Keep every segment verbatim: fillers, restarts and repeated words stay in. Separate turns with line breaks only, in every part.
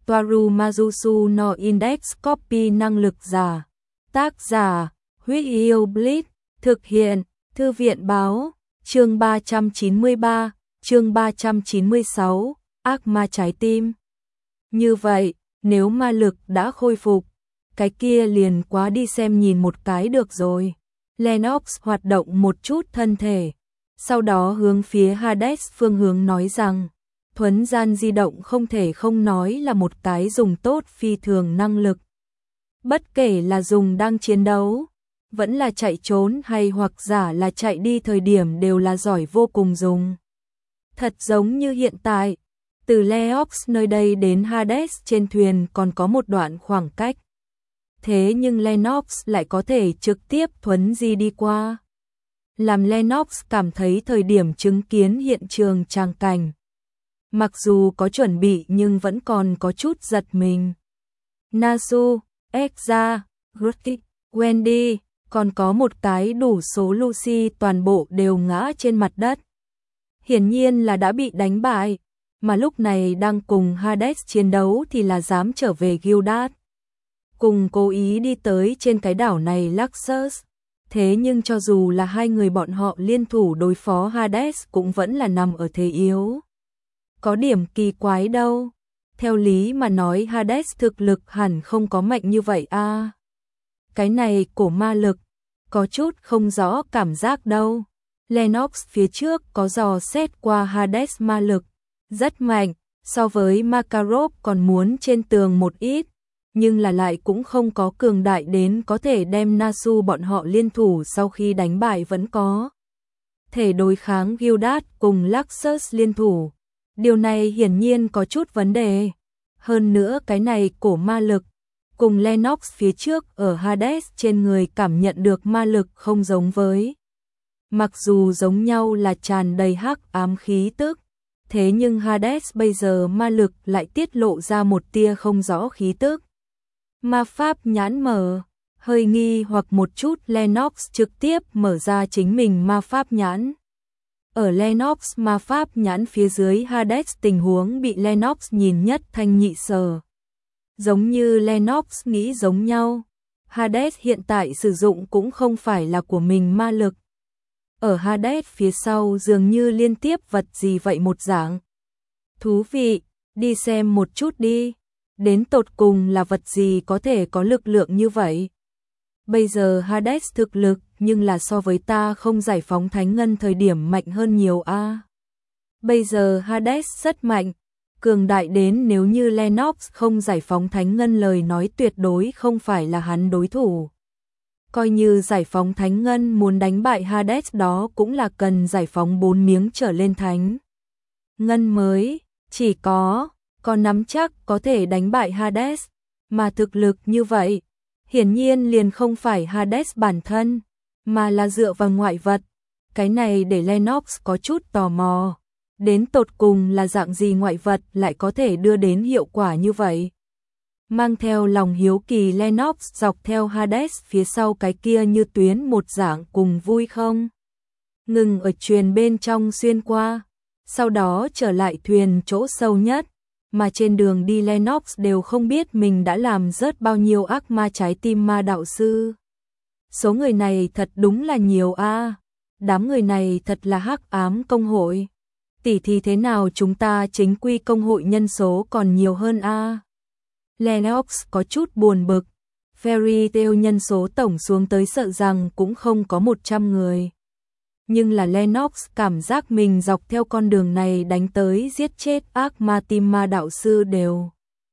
Toaru Majusu no Index Copy năng lực giả. Tác giả, Huyết Yêu Blitz, thực hiện, Thư viện báo, chương ba trăm chín mươi ba, chương ba trăm chín mươi sáu, ác ma trái tim. Như vậy, nếu ma lực đã khôi phục, cái kia liền quá đi xem nhìn một cái được rồi. Lennox hoạt động một chút thân thể, sau đó hướng phía Hades phương hướng nói rằng, thuấn gian di động không thể không nói là một cái dùng tốt phi thường năng lực. Bất kể là dùng đang chiến đấu, vẫn là chạy trốn hay hoặc giả là chạy đi thời điểm đều là giỏi vô cùng dùng. Thật giống như hiện tại, từ Leox nơi đây đến Hades trên thuyền còn có một đoạn khoảng cách. Thế nhưng Lennox lại có thể trực tiếp thuấn di đi qua. Làm Lennox cảm thấy thời điểm chứng kiến hiện trường tràng cảnh. Mặc dù có chuẩn bị nhưng vẫn còn có chút giật mình. Nasu, Ekza, Grutti, Wendy, còn có một cái đủ số Lucy toàn bộ đều ngã trên mặt đất. Hiển nhiên là đã bị đánh bại, mà lúc này đang cùng Hades chiến đấu thì là dám trở về Gildat. Cùng cố ý đi tới trên cái đảo này Luxus. Thế nhưng cho dù là hai người bọn họ liên thủ đối phó Hades cũng vẫn là nằm ở thế yếu. Có điểm kỳ quái đâu. Theo lý mà nói Hades thực lực hẳn không có mạnh như vậy a. À. Cái này cổ ma lực, có chút không rõ cảm giác đâu. Lennox phía trước có dò xét qua Hades ma lực, rất mạnh, so với Makarov còn muốn trên tường một ít, nhưng là lại cũng không có cường đại đến có thể đem Nasu bọn họ liên thủ sau khi đánh bại vẫn có. Thể đối kháng Gildat cùng Luxus liên thủ. Điều này hiển nhiên có chút vấn đề. Hơn nữa cái này cổ ma lực, cùng Lennox phía trước ở Hades trên người cảm nhận được ma lực không giống với. Mặc dù giống nhau là tràn đầy hắc ám khí tức, thế nhưng Hades bây giờ ma lực lại tiết lộ ra một tia không rõ khí tức. Ma pháp nhãn mở, hơi nghi hoặc một chút Lennox trực tiếp mở ra chính mình ma pháp nhãn. Ở Lennox ma pháp nhãn phía dưới Hades tình huống bị Lennox nhìn nhất thanh nhị sở. Giống như Lennox nghĩ giống nhau, Hades hiện tại sử dụng cũng không phải là của mình ma lực. Ở Hades phía sau dường như liên tiếp vật gì vậy một dạng. Thú vị, đi xem một chút đi. Đến tột cùng là vật gì có thể có lực lượng như vậy? Bây giờ Hades thực lực nhưng là so với ta không giải phóng thánh ngân thời điểm mạnh hơn nhiều a. À. Bây giờ Hades rất mạnh, cường đại đến nếu như Lennox không giải phóng thánh ngân lời nói tuyệt đối không phải là hắn đối thủ. Coi như giải phóng thánh ngân muốn đánh bại Hades đó cũng là cần giải phóng bốn miếng trở lên thánh ngân mới, chỉ có có nắm chắc có thể đánh bại Hades, mà thực lực như vậy, hiển nhiên liền không phải Hades bản thân, mà là dựa vào ngoại vật. Cái này để Lennox có chút tò mò, đến tột cùng là dạng gì ngoại vật lại có thể đưa đến hiệu quả như vậy. Mang theo lòng hiếu kỳ Lennox dọc theo Hades phía sau cái kia như tuyến một dạng cùng vui không? Ngừng ở truyền bên trong xuyên qua, sau đó trở lại thuyền chỗ sâu nhất. Mà trên đường đi Lennox đều không biết mình đã làm rớt bao nhiêu ác ma trái tim ma đạo sư. Số người này thật đúng là nhiều a. À. Đám người này thật là hắc ám công hội. Tỷ thì thế nào chúng ta chính quy công hội nhân số còn nhiều hơn a. À. Lennox có chút buồn bực. Fairy Tail nhân số tổng xuống tới sợ rằng cũng không có một trăm người. Nhưng là Lennox cảm giác mình dọc theo con đường này đánh tới giết chết ác ma tim ma đạo sư đều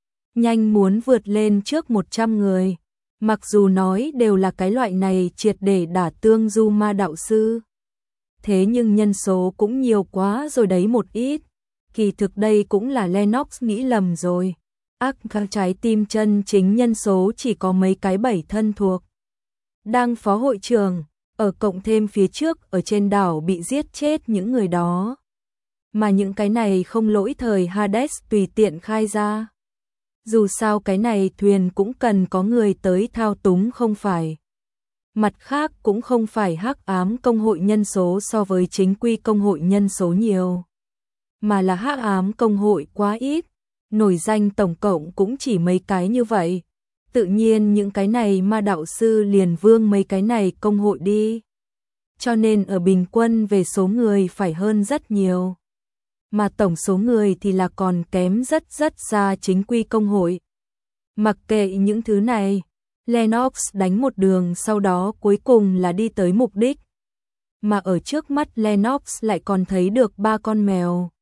nhanh muốn vượt lên trước một trăm người. Mặc dù nói đều là cái loại này triệt để đả tương du ma đạo sư. Thế nhưng nhân số cũng nhiều quá rồi đấy một ít. Kỳ thực đây cũng là Lennox nghĩ lầm rồi. Ác ma trái tim chân chính nhân số chỉ có mấy cái bảy thân thuộc. Đang phó hội trưởng. Ở cộng thêm phía trước ở trên đảo bị giết chết những người đó. Mà những cái này không lỗi thời Hades tùy tiện khai ra. Dù sao cái này thuyền cũng cần có người tới thao túng không phải. Mặt khác cũng không phải hắc ám công hội nhân số so với chính quy công hội nhân số nhiều. Mà là hắc ám công hội quá ít. nổi danh tổng cộng cũng chỉ mấy cái như vậy. Tự nhiên những cái này ma đạo sư liền vương mấy cái này công hội đi. Cho nên ở bình quân về số người phải hơn rất nhiều. Mà tổng số người thì là còn kém rất rất xa chính quy công hội. Mặc kệ những thứ này, Lennox đánh một đường sau đó cuối cùng là đi tới mục đích. Mà ở trước mắt Lennox lại còn thấy được ba con mèo.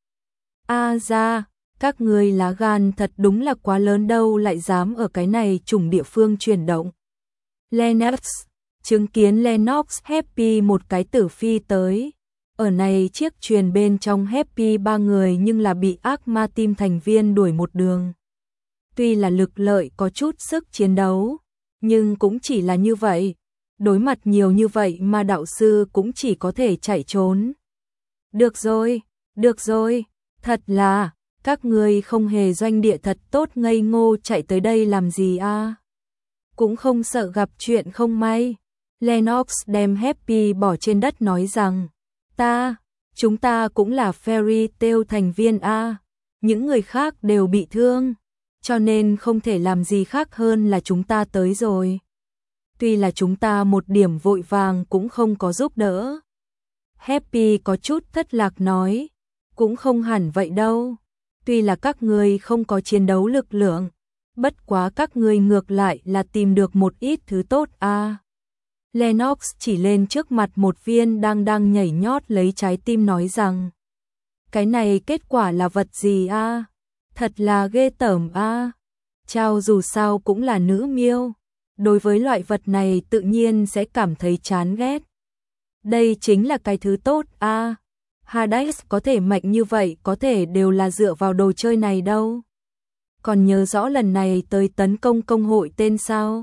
A ra, các người lá gan thật đúng là quá lớn đâu lại dám ở cái này chủng địa phương chuyển động. Lennox, chứng kiến Lennox Happy một cái tử phi tới. Ở này chiếc truyền bên trong Happy ba người nhưng là bị ác ma team thành viên đuổi một đường. Tuy là lực lợi có chút sức chiến đấu, nhưng cũng chỉ là như vậy. Đối mặt nhiều như vậy mà đạo sư cũng chỉ có thể chạy trốn. Được rồi, được rồi, thật là, các người không hề doanh địa thật tốt ngây ngô chạy tới đây làm gì a? Cũng không sợ gặp chuyện không may. Lennox đem Happy bỏ trên đất nói rằng, ta, chúng ta cũng là Fairy Tail thành viên a, những người khác đều bị thương, cho nên không thể làm gì khác hơn là chúng ta tới rồi. Tuy là chúng ta một điểm vội vàng cũng không có giúp đỡ. Happy có chút thất lạc nói, cũng không hẳn vậy đâu. Tuy là các người không có chiến đấu lực lượng, bất quá các người ngược lại là tìm được một ít thứ tốt a. Lennox chỉ lên trước mặt một viên đang đang nhảy nhót lấy trái tim nói rằng, cái này kết quả là vật gì a? Thật là ghê tởm a. Chao dù sao cũng là nữ miêu, đối với loại vật này tự nhiên sẽ cảm thấy chán ghét. Đây chính là cái thứ tốt a. Hades có thể mạnh như vậy có thể đều là dựa vào đồ chơi này đâu. Còn nhớ rõ lần này tới tấn công công hội tên sao?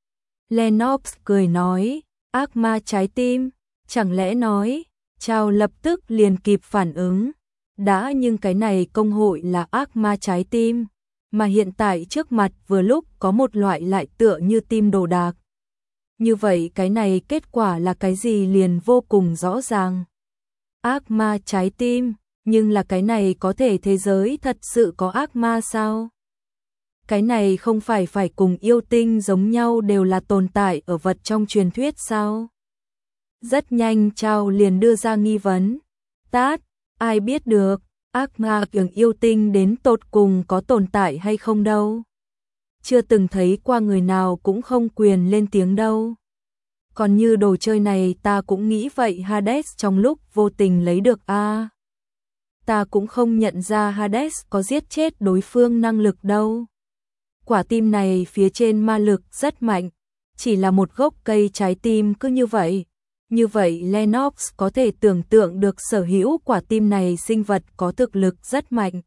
Lennox cười nói, ác ma trái tim, chẳng lẽ nói, Chao lập tức liền kịp phản ứng. Đã nhưng cái này công hội là ác ma trái tim, mà hiện tại trước mặt vừa lúc có một loại lại tựa như tim đồ đạc. Như vậy cái này kết quả là cái gì liền vô cùng rõ ràng. Ác ma trái tim, nhưng là cái này có thể thế giới thật sự có ác ma sao? Cái này không phải phải cùng yêu tinh giống nhau đều là tồn tại ở vật trong truyền thuyết sao? Rất nhanh Chao liền đưa ra nghi vấn. Tát, ai biết được, ác ma cường yêu tinh đến tột cùng có tồn tại hay không đâu. Chưa từng thấy qua người nào cũng không quyền lên tiếng đâu. Còn như đồ chơi này ta cũng nghĩ vậy Hades trong lúc vô tình lấy được a. À, ta cũng không nhận ra Hades có giết chết đối phương năng lực đâu. Quả tim này phía trên ma lực rất mạnh, chỉ là một gốc cây trái tim cứ như vậy. Như vậy Lennox có thể tưởng tượng được sở hữu quả tim này sinh vật có thực lực rất mạnh.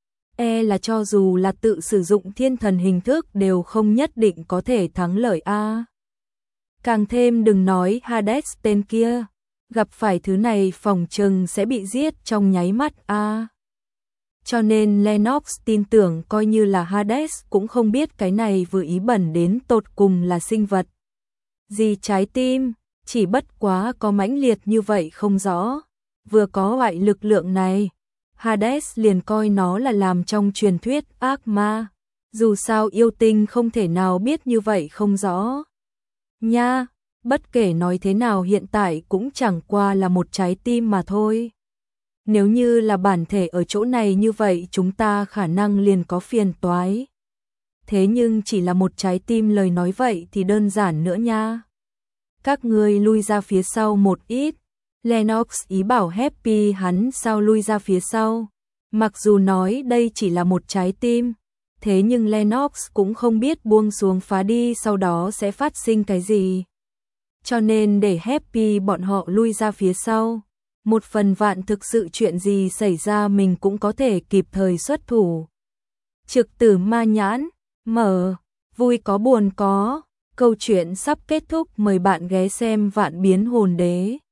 E là cho dù là tự sử dụng thiên thần hình thức đều không nhất định có thể thắng lợi a. Càng thêm đừng nói Hades tên kia, gặp phải thứ này phòng chừng sẽ bị giết trong nháy mắt a. Cho nên Lennox tin tưởng coi như là Hades cũng không biết cái này vừa ý bẩn đến tột cùng là sinh vật gì trái tim, chỉ bất quá có mãnh liệt như vậy không rõ. Vừa có loại lực lượng này, Hades liền coi nó là làm trong truyền thuyết ác ma. Dù sao yêu tinh không thể nào biết như vậy không rõ. Nha, bất kể nói thế nào hiện tại cũng chẳng qua là một trái tim mà thôi. Nếu như là bản thể ở chỗ này như vậy chúng ta khả năng liền có phiền toái. Thế nhưng chỉ là một trái tim lời nói vậy thì đơn giản nữa nha. Các ngươi lui ra phía sau một ít. Lennox ý bảo Happy hắn sao lui ra phía sau. Mặc dù nói đây chỉ là một trái tim, thế nhưng Lennox cũng không biết buông xuống phá đi sau đó sẽ phát sinh cái gì. Cho nên để Happy bọn họ lui ra phía sau. Một phần vạn thực sự chuyện gì xảy ra mình cũng có thể kịp thời xuất thủ. Trực tử ma nhãn, mở, vui có buồn có. Câu chuyện sắp kết thúc, mời bạn ghé xem Vạn Biến Hồn Đế.